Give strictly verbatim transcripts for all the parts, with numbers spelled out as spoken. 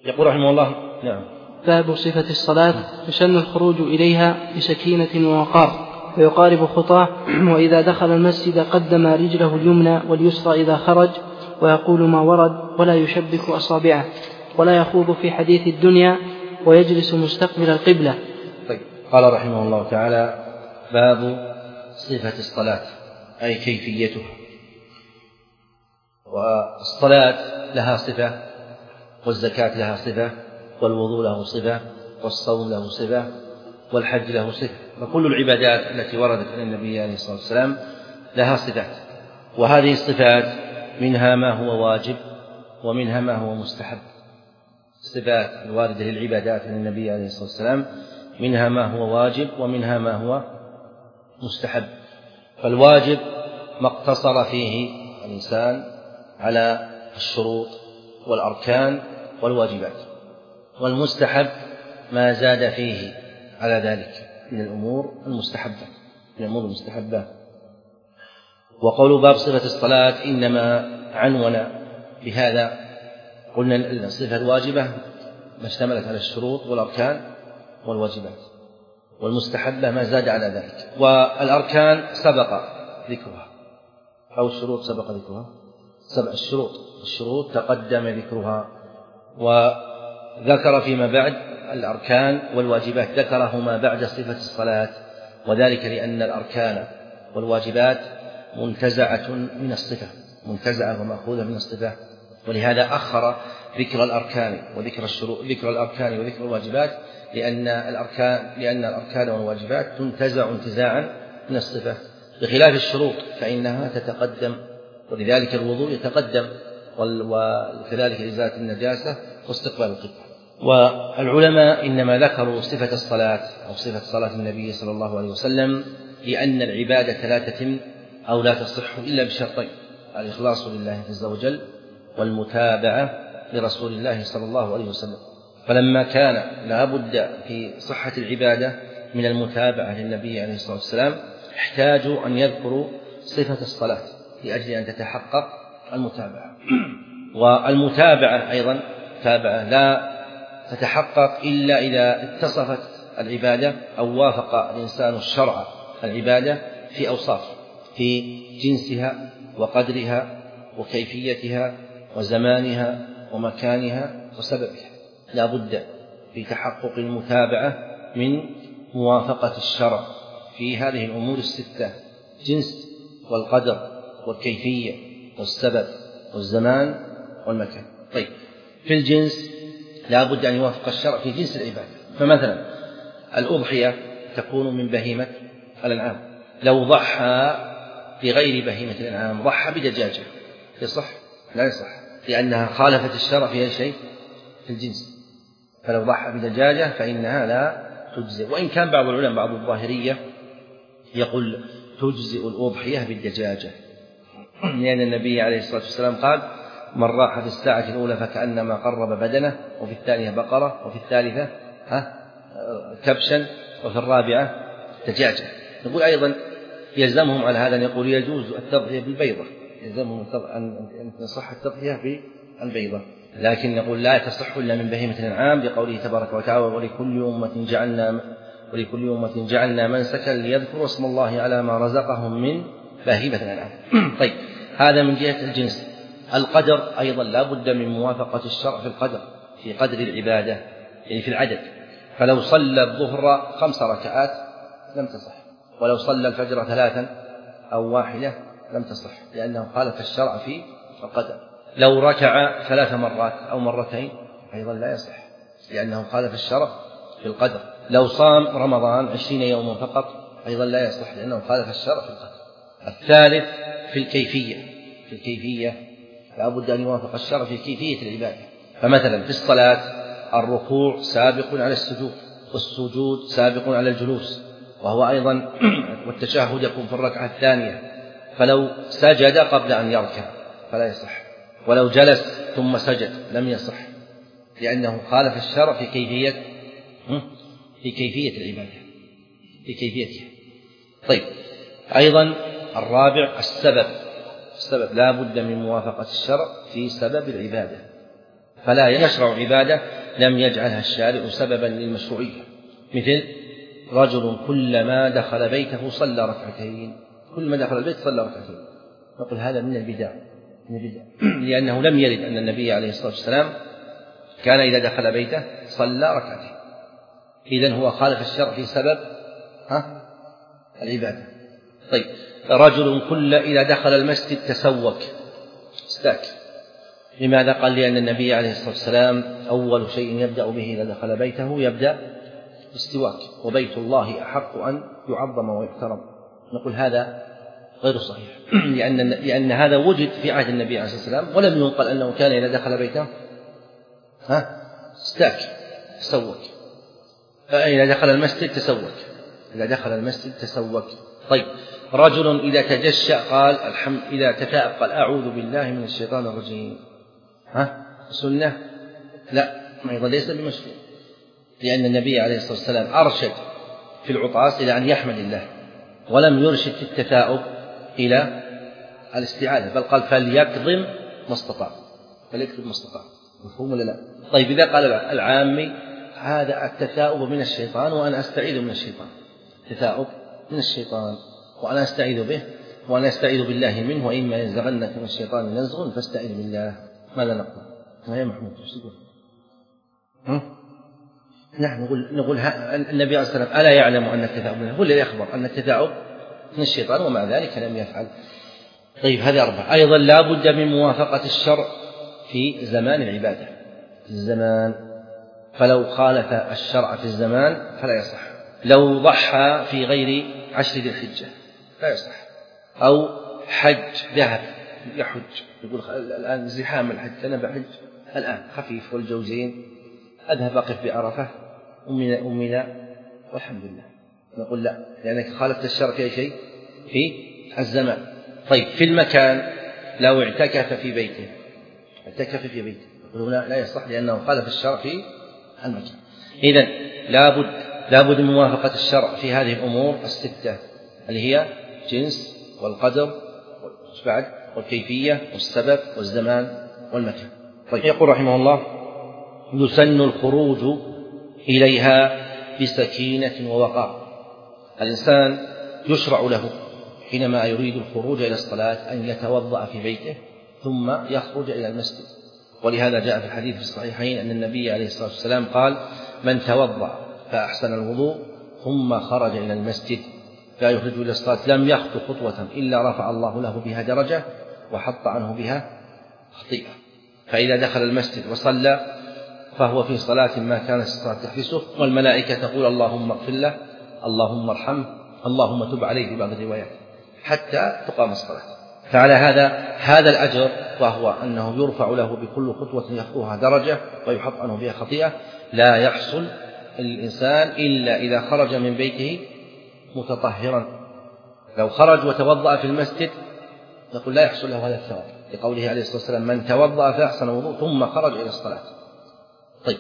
يقول رحمه الله: نعم. باب صفة الصلاة: يسن الخروج إليها بسكينة ووقار ويقارب خطاه، وإذا دخل المسجد قدم رجله اليمنى واليسرى إذا خرج، ويقول ما ورد ولا يشبك أصابعه، ولا يخوض في حديث الدنيا، ويجلس مستقبل القبلة. طيب. قال رحمه الله تعالى: باب صفة الصلاة، أي كيفيتها. والصلاة لها صفة، والزكاة لها صفة، والوضوء له صفة، والصوم له صفة، والحج له صفة. فكل العبادات التي وردت عن النبي عليه الصلاة والسلام لها صفات، وهذه الصفات منها ما هو واجب ومنها ما هو مستحب. الصفات الواردة للعبادات عن النبي عليه الصلاة والسلام منها ما هو واجب ومنها ما هو مستحب. فالواجب ما اقتصر فيه الإنسان على الشروط والأركان والواجبات، والمستحب ما زاد فيه على ذلك من الأمور المستحبة من الأمور المستحبة. وقول باب صفة الصلاة إنما عنون بهذا. قلنا الصفة الواجبة ما اشتملت على الشروط والأركان والواجبات، والمستحبة ما زاد على ذلك. والأركان سبق ذكرها، أو الشروط سبق ذكرها. سبع الشروط الشروط تقدم ذكرها، وذكر فيما بعد الأركان والواجبات، ذكرهما بعد صفة الصلاة، وذلك لأن الأركان والواجبات منتزعة من الصفة، منتزعة ومأخوذة من الصفة، ولهذا أخر ذكر الأركان وذكر الشروط، ذكر الأركان وذكر الواجبات، لأن الأركان لأن الأركان والواجبات تنتزع انتزاعا من الصفة، بخلاف الشروط فإنها تتقدم. ولذلك الوضوء يتقدم، وكذلك إزالة النجاسة واستقبال القبلة. والعلماء إنما ذكروا صفة الصلاة أو صفة صلاة النبي صلى الله عليه وسلم لأن العبادة لا تتم أو لا تصح إلا بشرطين: الإخلاص لله عز وجل، والمتابعة لرسول الله صلى الله عليه وسلم. فلما كان لا بد في صحة العبادة من المتابعة للنبي عليه الصلاة والسلام، احتاجوا أن يذكروا صفة الصلاة لأجل أن تتحقق المتابعة. والمتابعة أيضا تابعة لا تتحقق إلا إذا اتصفت العبادة أو وافق الإنسان الشرع العبادة في أوصاف، في جنسها وقدرها وكيفيتها وزمانها ومكانها وسببها. لا بد في تحقق المتابعة من موافقة الشرع في هذه الأمور الستة: جنس والقدر والكيفية والسبب والزمان والمكان. طيب، في الجنس لا بد أن يوافق الشرع في جنس العبادة. فمثلا الأضحية تكون من بهيمة الأنعام، لو ضحى بغير بهيمة الأنعام، ضحى بدجاجة، يصح؟ لا يصح، لأنها خالفت الشرع في أي شيء في الجنس. فلو ضحى بدجاجة فإنها لا تجزئ، وإن كان بعض العلماء بعض الظاهرية يقول تجزئ الأضحية بالدجاجة، لأن النبي عليه الصلاة والسلام قال: من راح في الساعة الأولى فكأنما قرب بدنه، وفي الثانية بقرة، وفي الثالثة ها كبشا، وفي الرابعة دجاجة. نقول أيضا يلزمهم على هذا أن يقول يجوز التضحية بالبيضة، يلزمهم أن تصح التضحية بالبيضة، لكن نقول لا تصح إلا من بهيمة الأنعام، بقوله تبارك وتعالى: ولكل أمة جعلنا ولكل أمة جعلنا منسكا ليذكروا اسم الله على ما رزقهم من بهيمة الأنعام. طيب، هذا من جهة الجنس. القدر أيضا لا بد من موافقة الشرع في القدر، في قدر العبادة، يعني في العدد. فلو صلى الظهر خمس ركعات لم تصح، ولو صلى الفجر ثلاثا أو واحدة لم تصح، لأنه خالف الشرع في القدر. لو ركع ثلاث مرات أو مرتين أيضا لا يصح، لأنه خالف الشرع في القدر. لو صام رمضان عشرين يوما فقط أيضا لا يصح، لأنه خالف الشرع في القدر. الثالث في الكيفية في الكيفية لا بد أن يوافق الشرع في كيفية العبادة. فمثلا في الصلاة الركوع سابق على السجود، والسجود سابق على الجلوس، وهو أيضا والتشهد يكون في الركعة الثانية، فلو سجد قبل أن يركع فلا يصح، ولو جلس ثم سجد لم يصح، لأنه خالف الشرع في كيفية في كيفية العبادة في كيفيتها. طيب، أيضا الرابع السبب السبب لا بد من موافقة الشرع في سبب العبادة. فلا يشرع عبادة لم يجعلها الشارع سببا للمشروعية، مثل رجل كلما دخل بيته صلى ركعتين، كل ما دخل البيت صلى ركعتين، نقول هذا من البدع، من البدع لأنه لم يرد أن النبي عليه الصلاة والسلام كان إذا دخل بيته صلى ركعتين، إذن هو خالف الشرع في سبب ها العبادة. طيب رجل كل إذا دخل المسجد تسوك استاك، لماذا؟ قال لأن النبي عليه الصلاة والسلام أول شيء يبدأ به إذا دخل بيته يبدأ باستواك، وبيت الله أحق أن يعظم ويحترم. نقول هذا غير صحيح لأن, لأن هذا وجد في عهد النبي عليه الصلاة والسلام، ولم ينقل أنه كان إذا دخل بيته ها استاك تسوك، إذا دخل المسجد تسوك، إذا دخل المسجد تسوك. طيب رجل إذا تجشأ قال الحمد، إذا تثاءب قال أعوذ بالله من الشيطان الرجيم، ها سنة؟ لا، أيضا ليس بمشروع، لأن النبي عليه الصلاة والسلام أرشد في العطاس إلى أن يحمد الله، ولم يرشد في التثاؤب إلى الاستعاذة، بل قال فليكظم ما استطاع، فليكظم ما استطاع. مفهوم ولا لا؟ طيب إذا قال العامي هذا التثاؤب من الشيطان وأنا أستعيذ من الشيطان، تثاؤب من الشيطان وأنا أستعيذ به وأنا أستعيذ بالله منه، وإما ينزغنك من الشيطان نزغ فاستعذ بالله، ماذا نقول؟ ما هي محمود ايش تقول؟ نحن نقول نقول النبي عليه الصلاة والسلام ألا يعلم أن التثاؤب منه؟ هو الذي أخبر أن التثاؤب من الشيطان ومع ذلك لم يفعل. طيب هذه أربعة. أيضا لا بد من موافقة الشرع في زمان العبادة، في الزمان، فلو خالف الشرع في الزمان فلا يصح. لو ضحى في غير عشر ذي الحجة لا يصح، أو حج ذهب يحج، يقول الآن زحام الحج أنا بحج الآن خفيف والجوزين أذهب أقف بعرفة أمنا أمنا والحمد لله، نقول لا، لأنك خالفت الشرع في أي شيء في الزمان. طيب في المكان لو اعتكف في بيته، اعتكف في بيته هنا لا يصح لأنه خالف الشرع في المكان. إذن لابد لابد من موافقة الشرع في هذه الأمور الستة اللي هي جنس والقدر والبعد والكيفية والسبب والزمان والمكان. طيب يقول رحمه الله يسن الخروج إليها بسكينة ووقار. الإنسان يشرع له حينما يريد الخروج إلى الصلاة أن يتوضأ في بيته ثم يخرج إلى المسجد، ولهذا جاء في الحديث في الصحيحين أن النبي عليه الصلاة والسلام قال من توضأ فأحسن الوضوء ثم خرج إلى المسجد لا يخرج إلى الصلاة لم يخطو خطوة إلا رفع الله له بها درجة وحط عنه بها خطيئة. فإذا دخل المسجد وصلى فهو في صلاة ما كانت الصلاة تحبسه، والملائكة تقول اللهم اغفر له، اللهم ارحمه، اللهم تب عليه في بعض الروايات حتى تقام الصلاة. فعلى هذا هذا الأجر وهو أنه يرفع له بكل خطوة يخطوها درجة ويحط عنه بها خطيئة لا يحصل الإنسان إلا إذا خرج من بيته متطهرا. لو خرج وتوضأ في المسجد نقول لا يحصل له هذا الثواب، لقوله عليه الصلاة والسلام من توضأ فأحسن وضوء ثم خرج إلى الصلاة. طيب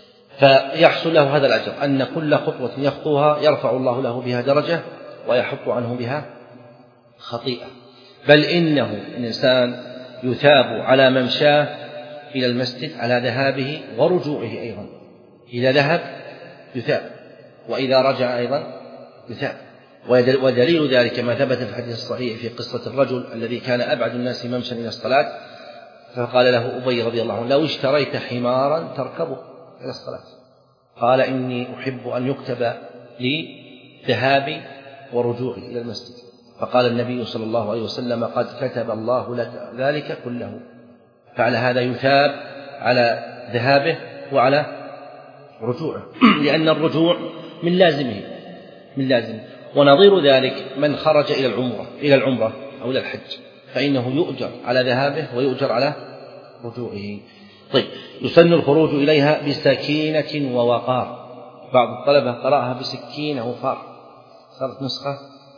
فيحصل له هذا الأجر أن كل خطوة يخطوها يرفع الله له بها درجة ويحط عنه بها خطيئة. بل إنه الإنسان يثاب على ممشاه إلى المسجد على ذهابه ورجوعه أيضا، إذا ذهب يثاب وإذا رجع أيضا يثاب. ودليل ذلك ما ثبت في الحديث الصحيح في قصة الرجل الذي كان أبعد الناس ممشا إلى الصلاة، فقال له أبي رضي الله عنه لو اشتريت حمارا تركبه إلى الصلاة، قال إني أحب أن يكتب لي ذهابي ورجوعي إلى المسجد، فقال النبي صلى الله عليه وسلم قد كتب الله لك ذلك كله. فعلى هذا يثاب على ذهابه وعلى رجوعه لأن الرجوع من لازمه من لازمه. ونظير ذلك من خرج إلى العمرة إلى العمرة أو إلى الحج فإنه يؤجر على ذهابه ويؤجر على رجوعه. طيب يسن الخروج إليها بسكينة ووقار. بعض الطلبة قرأها بسكينة وفار، صارت نسخة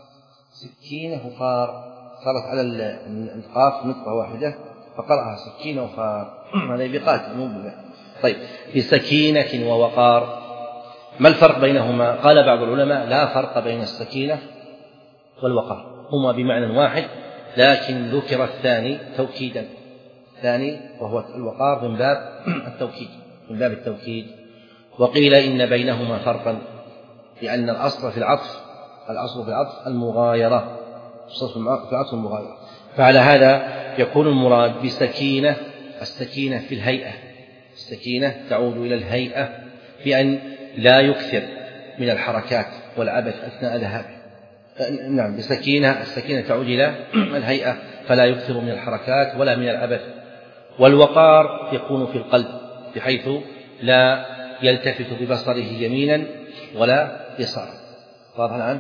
سكينة وفار، صارت على القاف نقطة واحدة فقرأها سكينة وفار، هذا بقاتل مو بلا. طيب بسكينة ووقار. ما الفرق بينهما؟ قال بعض العلماء لا فرق بين السكينة والوقار، هما بمعنى واحد، لكن ذكر الثاني توكيدا الثاني وهو الوقار من باب التوكيد من باب التوكيد. وقيل إن بينهما فرقا، لأن الأصل في العطف الأصل في العطف المغايرة الأصل في العطف المغايرة. فعلى هذا يكون المراد بسكينة السكينة في الهيئة، السكينة تعود إلى الهيئة بأن لا يكثر من الحركات والعبث أثناء ذهابه. نعم، بسكينة السكينة تعود إلى الهيئة فلا يكثر من الحركات ولا من العبث. والوقار يكون في القلب بحيث لا يلتفت ببصره يمينا ولا يسارا. واضح الآن؟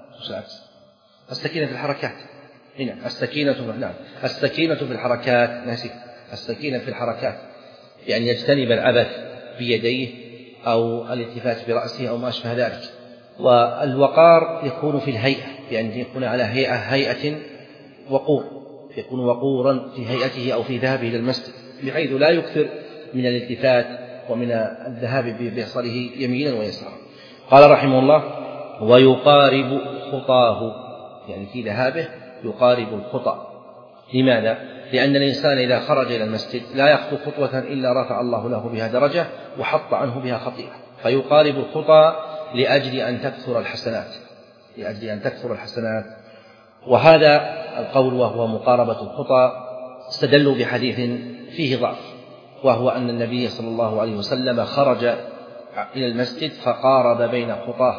السكينة في الحركات هنا السكينة نعم السكينة في الحركات ناسي السكينة في الحركات يعني يجتنب العبث بيديه أو الالتفات برأسه أو ما أشبه ذلك. والوقار يكون في الهيئة يعني يكون على هيئة هيئة وقور، يكون وقورا في هيئته أو في ذهابه إلى المسجد بحيث لا يكثر من الالتفات ومن الذهاب ببصره يمينا ويسارا. قال رحمه الله: ويقارب خطاه يعني في ذهابه يقارب الخطأ. لماذا؟ لأن الإنسان إذا خرج إلى المسجد لا يخطو خطوة إلا رفع الله له بها درجة وحط عنه بها خطيئة، فيقارب الخطأ لأجل أن تكثر الحسنات لأجل أن تكثر الحسنات. وهذا القول وهو مقاربة الخطأ استدلوا بحديث فيه ضعف، وهو أن النبي صلى الله عليه وسلم خرج إلى المسجد فقارب بين خطاه،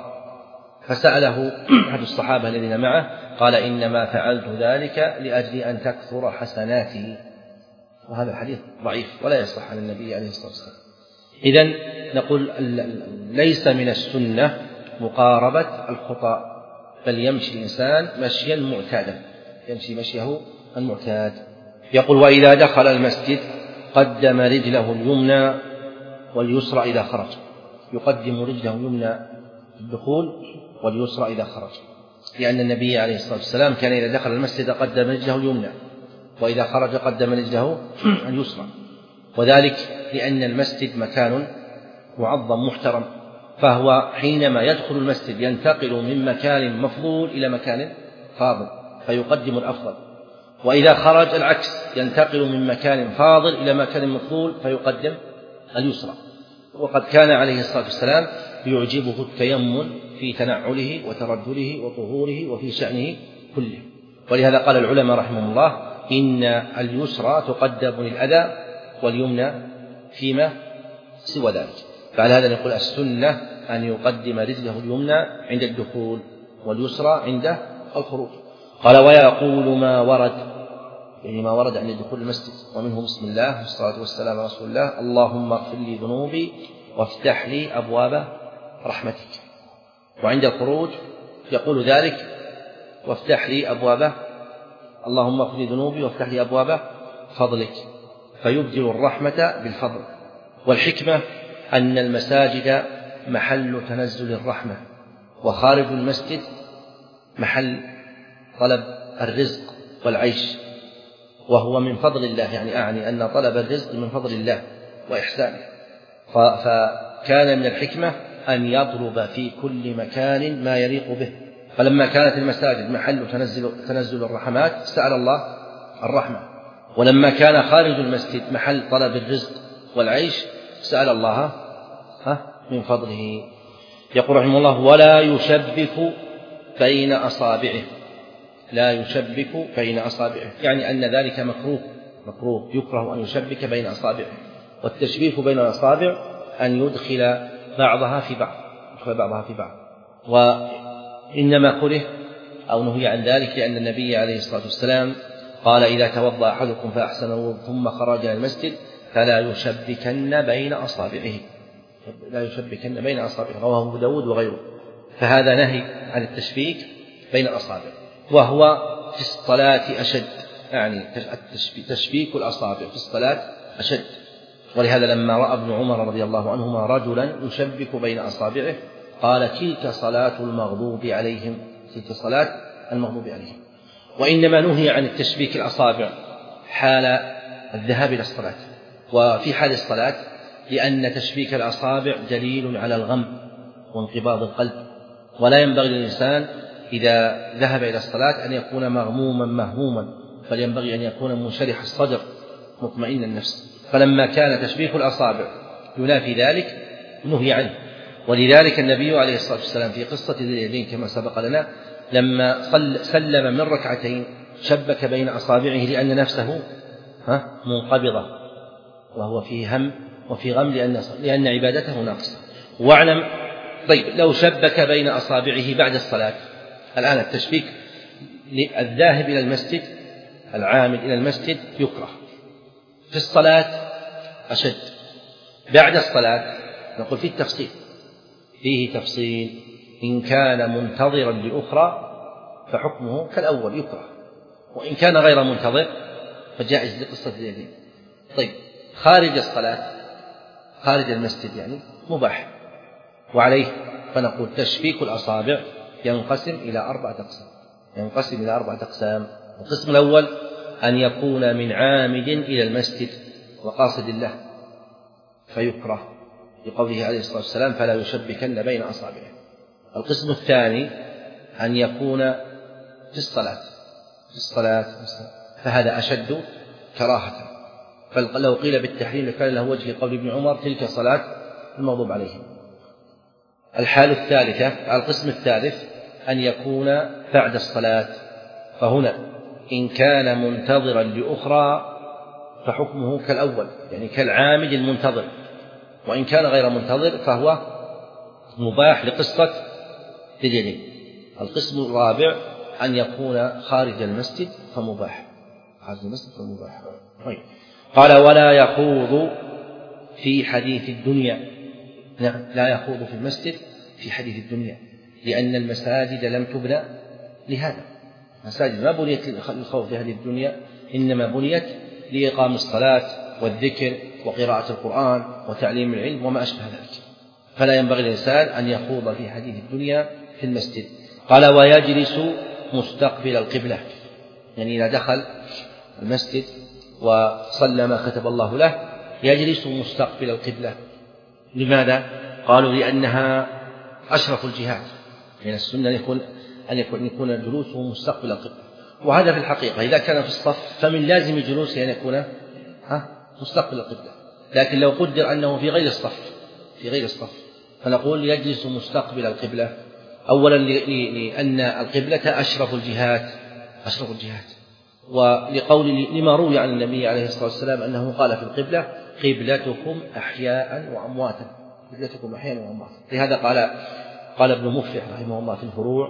فسأله أحد الصحابة الذين معه قال: إنما فعلت ذلك لأجل أن تكثر حسناتي. وهذا الحديث ضعيف ولا يصح عن النبي عليه الصلاة والسلام. إذن نقول ليس من السنة مقاربة الخطأ، بل يمشي الإنسان مشيا معتادا يمشي مشيه المعتاد. يقول: وإذا دخل المسجد قدم رجله اليمنى واليسرى إذا خرج. يقدم رجله اليمنى في الدخول واليسرى إذا خرج، لأن النبي عليه الصلاة والسلام كان إذا دخل المسجد قدم رجله اليمنى وإذا خرج قدم رجله اليسرى، وذلك لأن المسجد مكان معظم محترم، فهو حينما يدخل المسجد ينتقل من مكان مفضول إلى مكان فاضل فيقدم الأفضل، وإذا خرج العكس ينتقل من مكان فاضل إلى مكان مفضول فيقدم اليسرى. وقد كان عليه الصلاة والسلام يعجبه التيمم في تنعله وترجله وطهوره وفي شأنه كله، ولهذا قال العلماء رحمهم الله: إن اليسرى تقدم للأذى واليمنى فيما سوى ذلك. فعلى هذا نقول السنة أن يقدم رجله اليمنى عند الدخول واليسرى عند الخروج. قال: ويقول ما ورد يعني ما ورد عند دخول المسجد، ومنه بسم الله والصلاة والسلام على رسول الله، اللهم اغفر لي ذنوبي وافتح لي أبواب رحمتك. وعند الخروج يقول ذلك: وافتح لي أبواب اللهم اغفر لي ذنوبي وافتح لي أبواب فضلك، فيبدل الرحمة بالفضل. والحكمة أن المساجد محل تنزل الرحمة، وخارج المسجد محل طلب الرزق والعيش، وهو من فضل الله، يعني أعني أن طلب الرزق من فضل الله وإحسانه. فكان من الحكمة أن يطلب في كل مكان ما يليق به. فلما كانت المساجد محل تنزل, تنزل الرحمات سأل الله الرحمة، ولما كان خارج المسجد محل طلب الرزق والعيش سأل الله من فضله. يقول رحمه الله: ولا يشبك بين أصابعه. لا يشبك بين أصابعه يعني أن ذلك مكروه مكروه يكره أن يشبك بين أصابعه. والتشبيك بين الأصابع أن يدخل بعضها في بعض يدخل بعضها في بعض وإنما كره أو نهي عن ذلك لأن النبي عليه الصلاة والسلام قال: إذا توضأ أحدكم فأحسن الوضوء ثم خرج إلى المسجد فلا يشبكن بين أصابعه لا يشبكن بين أصابعه. رواه أبو داود وغيره. فهذا نهي عن التشبيك بين الأصابع، وهو في الصلاة أشد، يعني تشبيك الأصابع في الصلاة أشد. ولهذا لما رأى ابن عمر رضي الله عنهما رجلا يشبك بين أصابعه قال: تلك صلاة المغضوب عليهم تلك صلاة المغضوب عليهم. وإنما نهي عن التشبيك الأصابع حال الذهاب إلى الصلاة وفي حال الصلاة، لأن تشبيك الأصابع دليل على الغم وانقباض القلب، ولا ينبغي للإنسان إذا ذهب إلى الصلاة أن يكون مغموما مهموما، بل ينبغي أن يكون منشرح الصدر مطمئن النفس. فلما كان تشبيك الأصابع ينافي ذلك نهي عنه. ولذلك النبي عليه الصلاة والسلام في قصة ذي اليدين كما سبق لنا لما سلم من ركعتين شبك بين أصابعه لأن نفسه منقبضة وهو فيه هم وفي غم لأن, لأن عبادته ناقصة. واعلم طيب لو شبك بين أصابعه بعد الصلاة، الآن التشبيك الذاهب إلى المسجد العامل إلى المسجد يكره، في الصلاة أشد، بعد الصلاة نقول فيه التفصيل فيه تفصيل إن كان منتظرا لأخرى فحكمه كالأول يكره، وإن كان غير منتظر فجائز لقصة اليدين. طيب خارج الصلاة خارج المسجد يعني مباح، وعليه فنقول تشبيك الأصابع ينقسم إلى أربعة أقسام ينقسم إلى أربعة أقسام. القسم الأول أن يكون من عامد إلى المسجد وقاصد الله فيكره لقوله عليه الصلاة والسلام فلا يشبكن بين أصابعه. القسم الثاني أن يكون في الصلاة في الصلاة فهذا أشد كراهة، فلو قيل بالتحريم لكان له وجه قول ابن عمر تلك صلاة المغضوب عليهم. الحال الثالثة القسم الثالث أن يكون بعد الصلاة، فهنا إن كان منتظرا لأخرى فحكمه كالأول يعني كالعامد المنتظر، وإن كان غير منتظر فهو مباح لقصة ذي اليدين. القسم الرابع أن يكون خارج المسجد فمباح خارج المسجد فمباح. قال ولا يخوض في حديث الدنيا، نعم لا يخوض في المسجد في حديث الدنيا، لأن المساجد لم تبنى لهذا، المساجد ما بنيت للخوض في هذه الدنيا، إنما بنيت لإقام الصلاة والذكر وقراءة القرآن وتعليم العلم وما أشبه ذلك، فلا ينبغي الإنسان أن يخوض في حديث الدنيا في المسجد. قال ويجلس مستقبل القبلة، يعني إذا دخل المسجد وصلى ما كتب الله له يجلس مستقبل القبلة. لماذا؟ قالوا لأنها أشرف الجهات، من السنة يكون أن يكون, يكون جلوسه مستقبل القبلة، وهذا في الحقيقة إذا كان في الصف فمن لازم جلوسه أن يكون مستقبل القبلة، لكن لو قدر أنه في غير الصف في غير الصف فنقول يجلس مستقبل القبلة، أولا لأن القبلة أشرف الجهات أشرف الجهات ولقول لما روي عن النبي عليه الصلاة والسلام أنه قال في القبلة قبلتكم أحياء وأمواتا قبلتكم أحياء وأمواتا. لهذا قال قال ابن مفلح رحمه الله في الفروع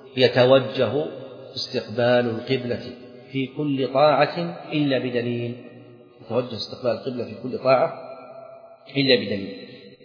يتوجه استقبال القبلة في كل طاعة إلا بدليل، يتوجه استقبال القبلة في كل طاعة إلا بدليل.